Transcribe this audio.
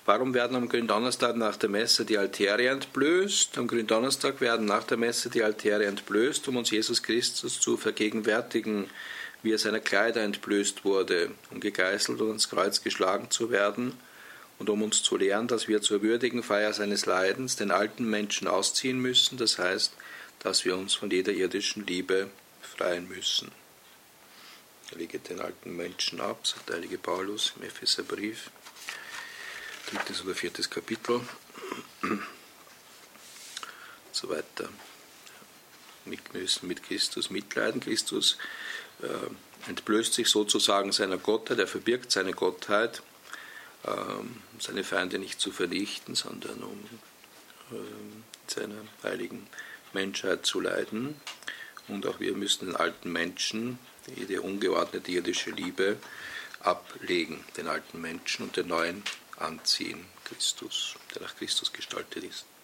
Warum werden am Gründonnerstag nach der Messe die Altäre entblößt? Am Gründonnerstag werden nach der Messe die Altäre entblößt, um uns Jesus Christus zu vergegenwärtigen, wie er seiner Kleider entblößt wurde, um gegeißelt und ans Kreuz geschlagen zu werden und um uns zu lehren, dass wir zur würdigen Feier seines Leidens den alten Menschen ausziehen müssen, das heißt, dass wir uns von jeder irdischen Liebe befreien müssen. Er lege den alten Menschen ab, sagt der heilige Paulus im Epheserbrief, 3. oder 4. Kapitel und so weiter. Wir müssen mit Christus mitleiden. Christus entblößt sich sozusagen seiner Gottheit, er verbirgt seine Gottheit, um seine Feinde nicht zu vernichten, sondern um seiner heiligen Menschheit zu leiden. Und auch wir müssen den alten Menschen, jede ungeordnete irdische Liebe, ablegen, den alten Menschen und den neuen anziehen, Christus, der nach Christus gestaltet ist.